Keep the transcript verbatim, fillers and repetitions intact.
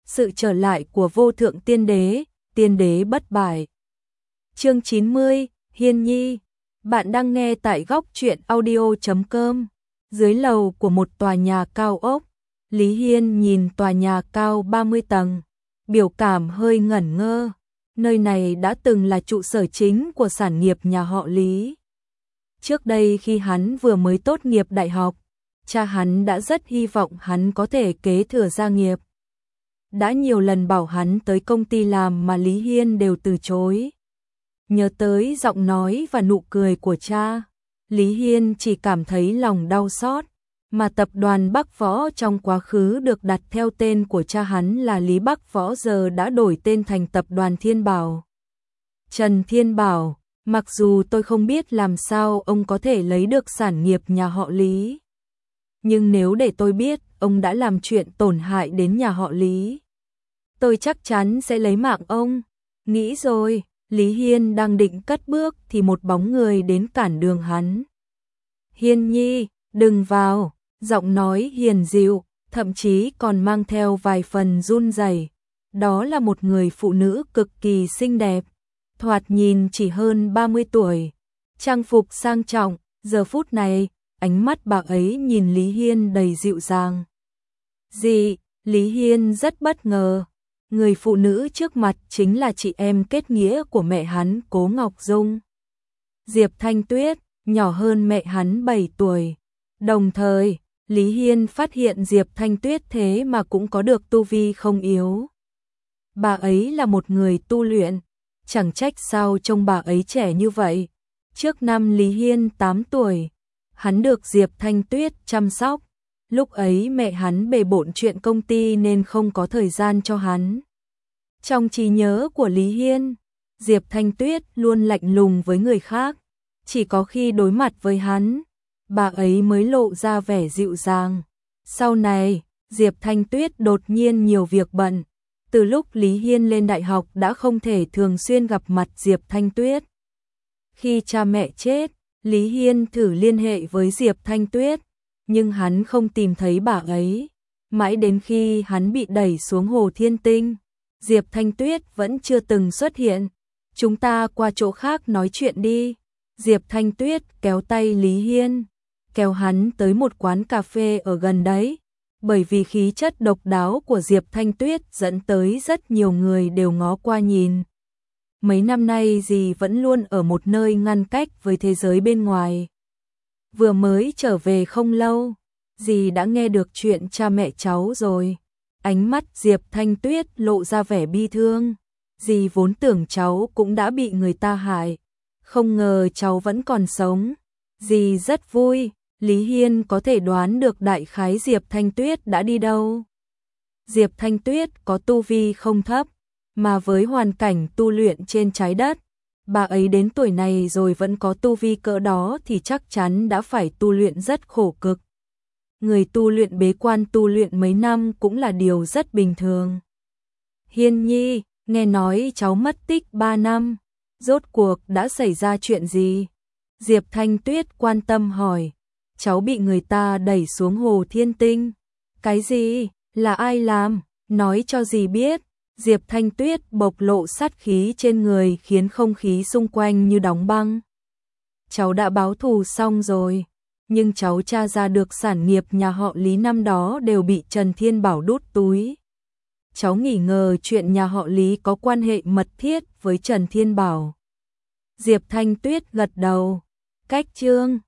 sự trở lại của vô thượng tiên đế, tiên đế bất bại. Chương chín mươi, Hiên Nhi. Bạn đang nghe tại góc truyện audio chấm com. Dưới lầu của một tòa nhà cao ốc, Lý Hiên nhìn tòa nhà cao ba mươi tầng, biểu cảm hơi ngẩn ngơ. Nơi này đã từng là trụ sở chính của sản nghiệp nhà họ Lý. Trước đây khi hắn vừa mới tốt nghiệp đại học, cha hắn đã rất hy vọng hắn có thể kế thừa gia nghiệp. Đã nhiều lần bảo hắn tới công ty làm mà Lý Hiên đều từ chối. Nhớ tới giọng nói và nụ cười của cha, Lý Hiên chỉ cảm thấy lòng đau xót, mà tập đoàn Bắc Võ trong quá khứ được đặt theo tên của cha hắn là Lý Bắc Võ giờ đã đổi tên thành tập đoàn Thiên Bảo. Trần Thiên Bảo, mặc dù tôi không biết làm sao ông có thể lấy được sản nghiệp nhà họ Lý, nhưng nếu để tôi biết ông đã làm chuyện tổn hại đến nhà họ Lý, tôi chắc chắn sẽ lấy mạng ông. Nghĩ rồi, Lý Hiên đang định cất bước thì một bóng người đến cản đường hắn. Hiên Nhi, đừng vào, giọng nói hiền dịu, thậm chí còn mang theo vài phần run rẩy. Đó là một người phụ nữ cực kỳ xinh đẹp, thoạt nhìn chỉ hơn ba mươi tuổi, trang phục sang trọng, giờ phút này, ánh mắt bà ấy nhìn Lý Hiên đầy dịu dàng. Gì? Lý Hiên rất bất ngờ. Người phụ nữ trước mặt chính là chị em kết nghĩa của mẹ hắn Cố Ngọc Dung. Diệp Thanh Tuyết, nhỏ hơn mẹ hắn bảy tuổi. Đồng thời, Lý Hiên phát hiện Diệp Thanh Tuyết thế mà cũng có được tu vi không yếu. Bà ấy là một người tu luyện, chẳng trách sao trông bà ấy trẻ như vậy. Trước năm Lý Hiên tám tuổi, hắn được Diệp Thanh Tuyết chăm sóc. Lúc ấy mẹ hắn bề bộn chuyện công ty nên không có thời gian cho hắn. Trong trí nhớ của Lý Hiên, Diệp Thanh Tuyết luôn lạnh lùng với người khác. Chỉ có khi đối mặt với hắn, bà ấy mới lộ ra vẻ dịu dàng. Sau này, Diệp Thanh Tuyết đột nhiên nhiều việc bận. Từ lúc Lý Hiên lên đại học đã không thể thường xuyên gặp mặt Diệp Thanh Tuyết. Khi cha mẹ chết, Lý Hiên thử liên hệ với Diệp Thanh Tuyết, nhưng hắn không tìm thấy bà ấy. Mãi đến khi hắn bị đẩy xuống hồ Thiên Tinh, Diệp Thanh Tuyết vẫn chưa từng xuất hiện. Chúng ta qua chỗ khác nói chuyện đi. Diệp Thanh Tuyết kéo tay Lý Hiên, kéo hắn tới một quán cà phê ở gần đấy. Bởi vì khí chất độc đáo của Diệp Thanh Tuyết dẫn tới rất nhiều người đều ngó qua nhìn. Mấy năm nay dì vẫn luôn ở một nơi ngăn cách với thế giới bên ngoài. Vừa mới trở về không lâu, dì đã nghe được chuyện cha mẹ cháu rồi. Ánh mắt Diệp Thanh Tuyết lộ ra vẻ bi thương. Dì vốn tưởng cháu cũng đã bị người ta hại, không ngờ cháu vẫn còn sống. Dì rất vui. Lý Hiên có thể đoán được đại khái Diệp Thanh Tuyết đã đi đâu. Diệp Thanh Tuyết có tu vi không thấp, mà với hoàn cảnh tu luyện trên trái đất, bà ấy đến tuổi này rồi vẫn có tu vi cỡ đó thì chắc chắn đã phải tu luyện rất khổ cực. Người tu luyện bế quan tu luyện mấy năm cũng là điều rất bình thường. Hiên Nhi, nghe nói cháu mất tích ba năm, rốt cuộc đã xảy ra chuyện gì? Diệp Thanh Tuyết quan tâm hỏi. Cháu bị người ta đẩy xuống hồ Thiên Tinh. Cái gì? Là ai làm? Nói cho dì biết. Diệp Thanh Tuyết bộc lộ sát khí trên người khiến không khí xung quanh như đóng băng. Cháu đã báo thù xong rồi, nhưng cháu tra ra được sản nghiệp nhà họ Lý năm đó đều bị Trần Thiên Bảo đút túi. Cháu nghi ngờ chuyện nhà họ Lý có quan hệ mật thiết với Trần Thiên Bảo. Diệp Thanh Tuyết gật đầu. Cách chương